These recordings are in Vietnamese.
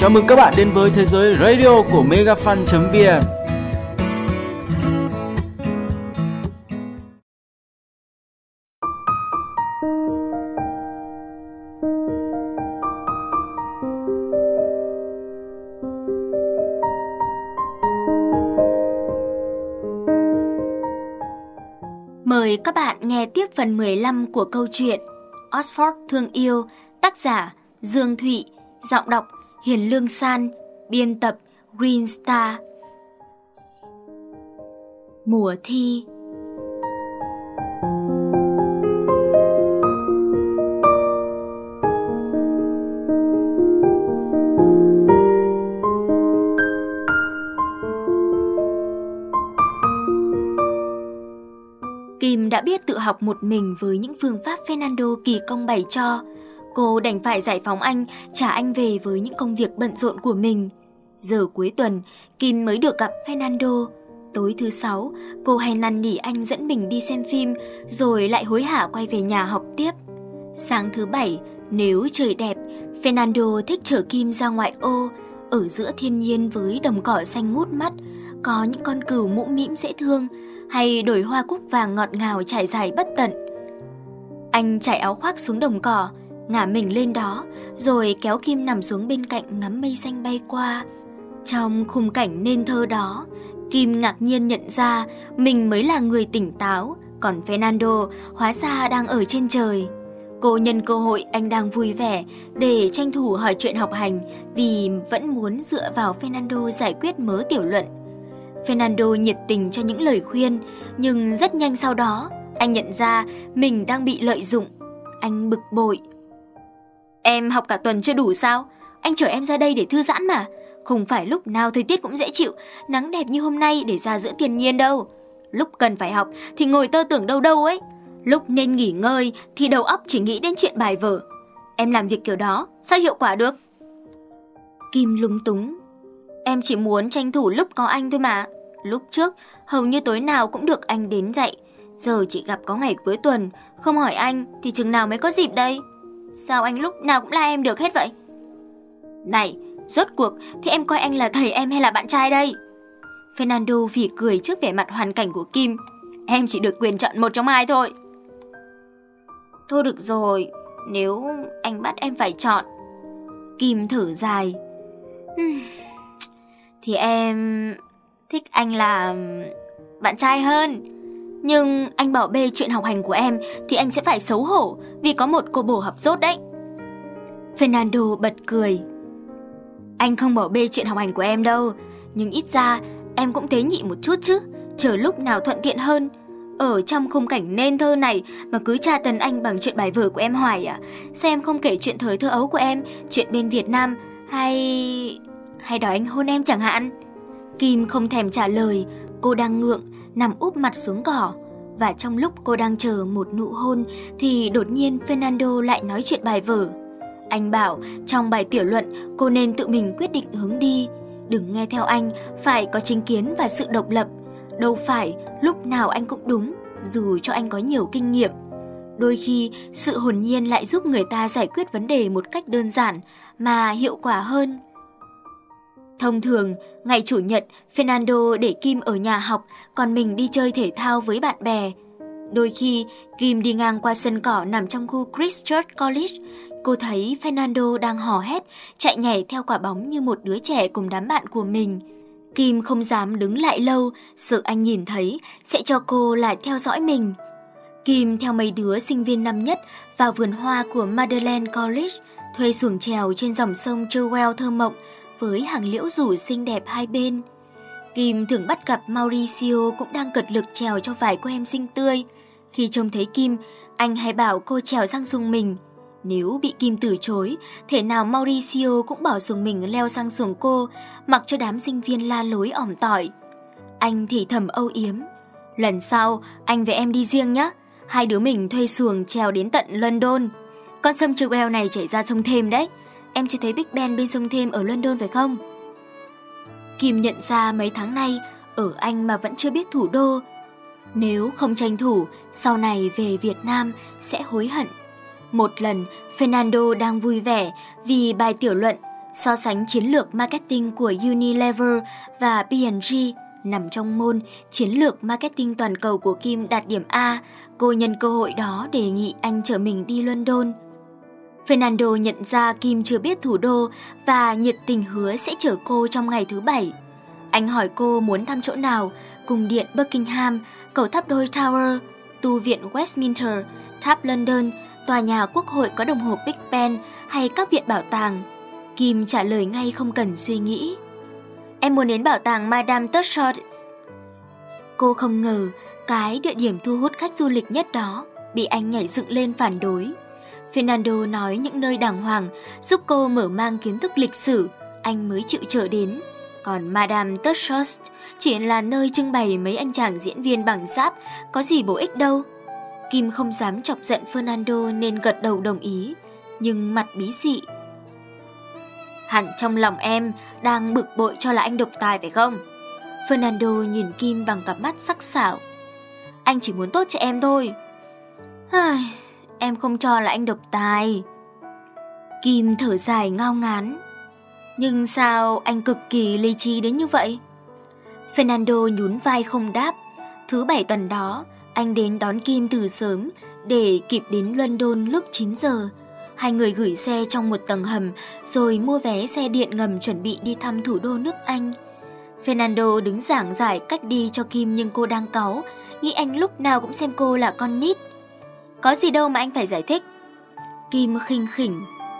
Chào mừng các bạn đến với thế giới radio của megafan.vn. Mời các bạn nghe tiếp phần 15 của câu chuyện Oxford thương yêu, tác giả Dương Thụy, giọng đọc Hiền Lương San, biên tập Green Star. Mùa thi. Kim đã biết tự học một mình với những phương pháp Fernando kỳ công bày cho. Cô đành phải giải phóng anh, trả anh về với những công việc bận rộn của mình. Giờ cuối tuần, Kim mới được gặp Fernando. Tối thứ Sáu, cô hay năn nỉ anh dẫn mình đi xem phim, rồi lại hối hả quay về nhà học tiếp. Sáng thứ Bảy, nếu trời đẹp, Fernando thích chở Kim ra ngoại ô, ở giữa thiên nhiên với đồng cỏ xanh ngút mắt, có những con cừu mũm mĩm dễ thương, hay đồi hoa cúc vàng ngọt ngào trải dài bất tận. Anh trải áo khoác xuống đồng cỏ, ngả mình lên đó, rồi kéo Kim nằm xuống bên cạnh ngắm mây xanh bay qua. Trong khung cảnh nên thơ đó, Kim ngạc nhiên nhận ra mình mới là người tỉnh táo, còn Fernando hóa ra đang ở trên trời. Cô nhân cơ hội anh đang vui vẻ để tranh thủ hỏi chuyện học hành, vì vẫn muốn dựa vào Fernando giải quyết mớ tiểu luận. Fernando nhiệt tình cho những lời khuyên, nhưng rất nhanh sau đó, anh nhận ra mình đang bị lợi dụng. Anh bực bội. Em học cả tuần chưa đủ sao? Anh chở em ra đây để thư giãn mà. Không phải lúc nào thời tiết cũng dễ chịu, nắng đẹp như hôm nay để ra giữa thiên nhiên đâu. Lúc cần phải học thì ngồi tơ tưởng đâu đâu ấy. Lúc nên nghỉ ngơi thì đầu óc chỉ nghĩ đến chuyện bài vở. Em làm việc kiểu đó, sao hiệu quả được? Kim lúng túng. Em chỉ muốn tranh thủ lúc có anh thôi mà. Lúc trước, hầu như tối nào cũng được anh đến dạy. Giờ chỉ gặp có ngày cuối tuần, không hỏi anh thì chừng nào mới có dịp đây? Sao anh lúc nào cũng la em được hết vậy? Này, rốt cuộc thì em coi anh là thầy em hay là bạn trai đây? Fernando phì cười trước vẻ mặt hoàn cảnh của Kim. Em chỉ được quyền chọn một trong hai thôi. Thôi được rồi, nếu anh bắt em phải chọn. Kim thở dài. Thì em thích anh là bạn trai hơn. Nhưng anh bỏ bê chuyện học hành của em thì anh sẽ phải xấu hổ vì có một cô bồ học dốt đấy. Fernando bật cười. Anh không bỏ bê chuyện học hành của em đâu, nhưng ít ra em cũng tế nhị một chút chứ, chờ lúc nào thuận tiện hơn. Ở trong khung cảnh nên thơ này mà cứ tra tấn anh bằng chuyện bài vở của em hoài à? Sao em không kể chuyện thời thơ ấu của em, chuyện bên Việt Nam, hay đòi anh hôn em chẳng hạn? Kim không thèm trả lời, cô đang ngượng, nằm úp mặt xuống cỏ. Và trong lúc cô đang chờ một nụ hôn thì đột nhiên Fernando lại nói chuyện bài vở. Anh bảo trong bài tiểu luận cô nên tự mình quyết định hướng đi, đừng nghe theo anh, phải có chính kiến và sự độc lập. Đâu phải lúc nào anh cũng đúng, dù cho anh có nhiều kinh nghiệm. Đôi khi sự hồn nhiên lại giúp người ta giải quyết vấn đề một cách đơn giản mà hiệu quả hơn. Thông thường, ngày Chủ nhật, Fernando để Kim ở nhà học, còn mình đi chơi thể thao với bạn bè. Đôi khi, Kim đi ngang qua sân cỏ nằm trong khu Christchurch College. Cô thấy Fernando đang hò hét, chạy nhảy theo quả bóng như một đứa trẻ cùng đám bạn của mình. Kim không dám đứng lại lâu, sợ anh nhìn thấy sẽ cho cô lại theo dõi mình. Kim theo mấy đứa sinh viên năm nhất vào vườn hoa của Magdalen College, thuê xuồng chèo trên dòng sông Cherwell thơ mộng với hàng liễu rủ xinh đẹp hai bên. Kim thường bắt gặp Mauricio cũng đang cật lực chèo cho vài cô em xinh tươi. Khi trông thấy Kim, anh hay bảo cô chèo sang xuồng mình. Nếu bị Kim từ chối, thể nào Mauricio cũng bỏ xuồng mình leo sang xuồng cô, mặc cho đám sinh viên la lối ỏm tỏi. Anh thì thầm âu yếm. Lần sau, anh với em đi riêng nhé. Hai đứa mình thuê xuồng chèo đến tận London. Con sông Cherwell này chảy ra sông Thêm đấy. Em chưa thấy Big Ben bên sông Thêm ở London phải không? Kim nhận ra mấy tháng nay, ở Anh mà vẫn chưa biết thủ đô. Nếu không tranh thủ, sau này về Việt Nam sẽ hối hận. Một lần, Fernando đang vui vẻ vì bài tiểu luận, So sánh chiến lược marketing của Unilever và P&G nằm trong môn chiến lược marketing toàn cầu của Kim đạt điểm A, cô nhân cơ hội đó đề nghị anh chở mình đi London. Fernando nhận ra Kim chưa biết thủ đô và nhiệt tình hứa sẽ chở cô trong ngày thứ 7. Anh hỏi cô muốn thăm chỗ nào, cung điện Buckingham, cầu tháp đôi Tower, tu viện Westminster, tháp London, tòa nhà quốc hội có đồng hồ Big Ben hay các viện bảo tàng. Kim trả lời ngay không cần suy nghĩ. Em muốn đến bảo tàng Madame Tussauds. Cô không ngờ cái địa điểm thu hút khách du lịch nhất đó bị anh nhảy dựng lên phản đối. Fernando nói những nơi đàng hoàng giúp cô mở mang kiến thức lịch sử, anh mới chịu chở đến. Còn Madame Tussauds chỉ là nơi trưng bày mấy anh chàng diễn viên bằng sáp, có gì bổ ích đâu. Kim không dám chọc giận Fernando nên gật đầu đồng ý, nhưng mặt bí xị. Hẳn trong lòng em đang bực bội cho là anh độc tài phải không? Fernando nhìn Kim bằng cặp mắt sắc sảo. Anh chỉ muốn tốt cho em thôi. Em không cho là anh độc tài. Kim thở dài ngao ngán. Nhưng sao anh cực kỳ lý trí đến như vậy? Fernando nhún vai không đáp. Thứ 7 tuần đó, anh đến đón Kim từ sớm để kịp đến London lúc 9 giờ. Hai người gửi xe trong một tầng hầm rồi mua vé xe điện ngầm chuẩn bị đi thăm thủ đô nước Anh. Fernando đứng giảng giải cách đi cho Kim nhưng cô đang cáu, nghĩ anh lúc nào cũng xem cô là con nít. Có gì đâu mà anh phải giải thích. Kim khinh khỉnh.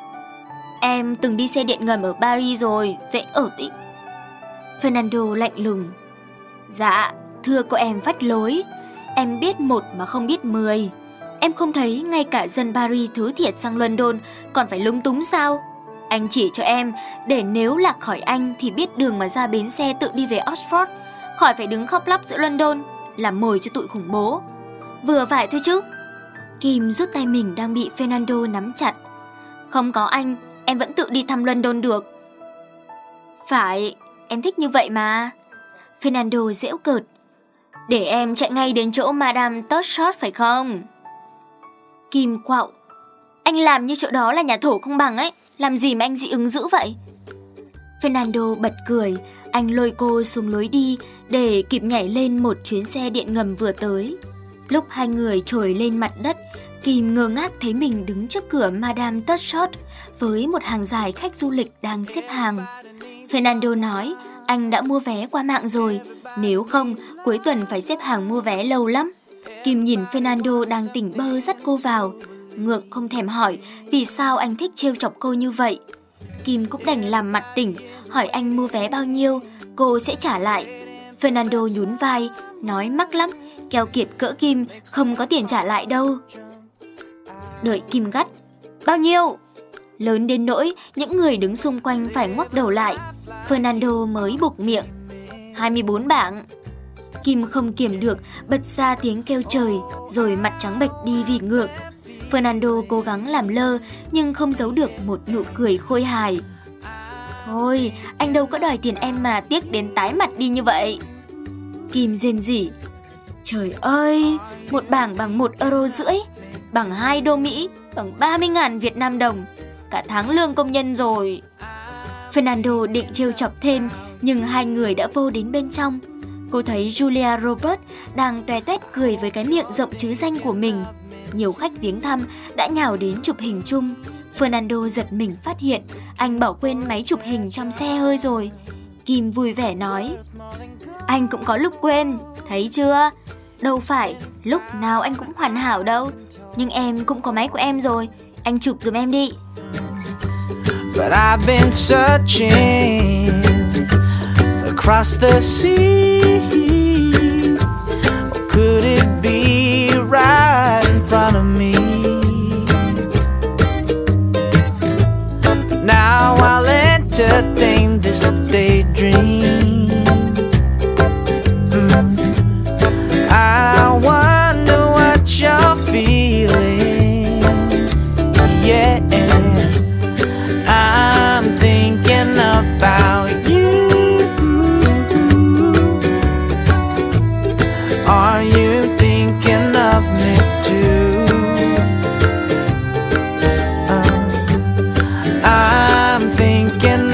Em từng đi xe điện ngầm ở Paris rồi, dễ ở tí. Fernando lạnh lùng. Dạ, thưa cô em phách lối. Em biết 1 mà không biết 10. Em không thấy ngay cả dân Paris thứ thiệt sang London còn phải lúng túng sao? Anh chỉ cho em để nếu lạc khỏi anh thì biết đường mà ra bến xe tự đi về Oxford, khỏi phải đứng khóc lóc giữa London, làm mồi cho tụi khủng bố. Vừa phải thôi chứ. Kim rút tay mình đang bị Fernando nắm chặt. Không có anh, em vẫn tự đi thăm London được. Phải, em thích như vậy mà. Fernando giễu cợt. Để em chạy ngay đến chỗ Madame Tussauds phải không? Kim quạo. Anh làm như chỗ đó là nhà thổ không bằng ấy. Làm gì mà anh dị ứng dữ vậy? Fernando bật cười. Anh lôi cô xuống lối đi để kịp nhảy lên một chuyến xe điện ngầm vừa tới. Lúc hai người trồi lên mặt đất, Kim ngơ ngác thấy mình đứng trước cửa Madame Tussauds với một hàng dài khách du lịch đang xếp hàng. Fernando nói anh đã mua vé qua mạng rồi, nếu không cuối tuần phải xếp hàng mua vé lâu lắm. Kim nhìn Fernando đang tỉnh bơ dắt cô vào, ngượng không thèm hỏi vì sao anh thích trêu chọc cô như vậy. Kim cũng đành làm mặt tỉnh, hỏi anh mua vé bao nhiêu, cô sẽ trả lại. Fernando nhún vai, nói mắc lắm, keo kiệt cỡ Kim không có tiền trả lại đâu. Đợi Kim gắt, bao nhiêu? Lớn đến nỗi những người đứng xung quanh phải ngoắc đầu lại. Fernando mới buộc miệng, 24 bảng. Kim không kiềm được, bật ra tiếng kêu trời, rồi mặt trắng bệch đi vì ngượng. Fernando cố gắng làm lơ, nhưng không giấu được một nụ cười khôi hài. Thôi, anh đâu có đòi tiền em mà tiếc đến tái mặt đi như vậy. Kim rên rỉ. Trời ơi, 1 bảng bằng 1,5 euro, bằng 2 đô Mỹ, bằng 30.000 Việt Nam đồng. Cả tháng lương công nhân rồi. Fernando định trêu chọc thêm, nhưng hai người đã vô đến bên trong. Cô thấy Julia Roberts đang toe toét cười với cái miệng rộng chứ danh của mình. Nhiều khách viếng thăm đã nhào đến chụp hình chung. Fernando giật mình phát hiện anh bỏ quên máy chụp hình trong xe hơi rồi. Kim vui vẻ nói, anh cũng có lúc quên, thấy chưa? Đâu phải, lúc nào anh cũng hoàn hảo đâu. Nhưng em cũng có máy của em rồi, anh chụp giùm em đi. But I've been searching across the sea. Or could it be right in front of me? Now I'll entertain this daydream. I wonder what you're feeling. Yeah, I'm thinking about you. Are you thinking of me too? I'm thinking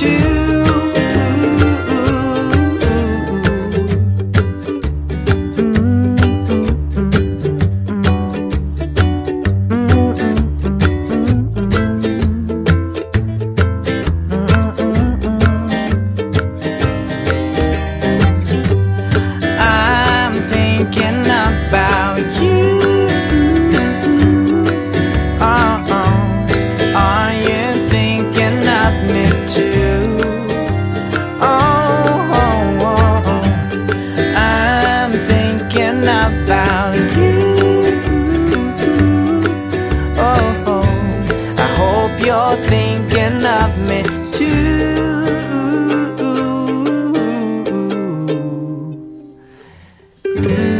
too. I'm thinking about you. Are you thinking of me too? I'm thinking about you. I hope you're thinking of me too.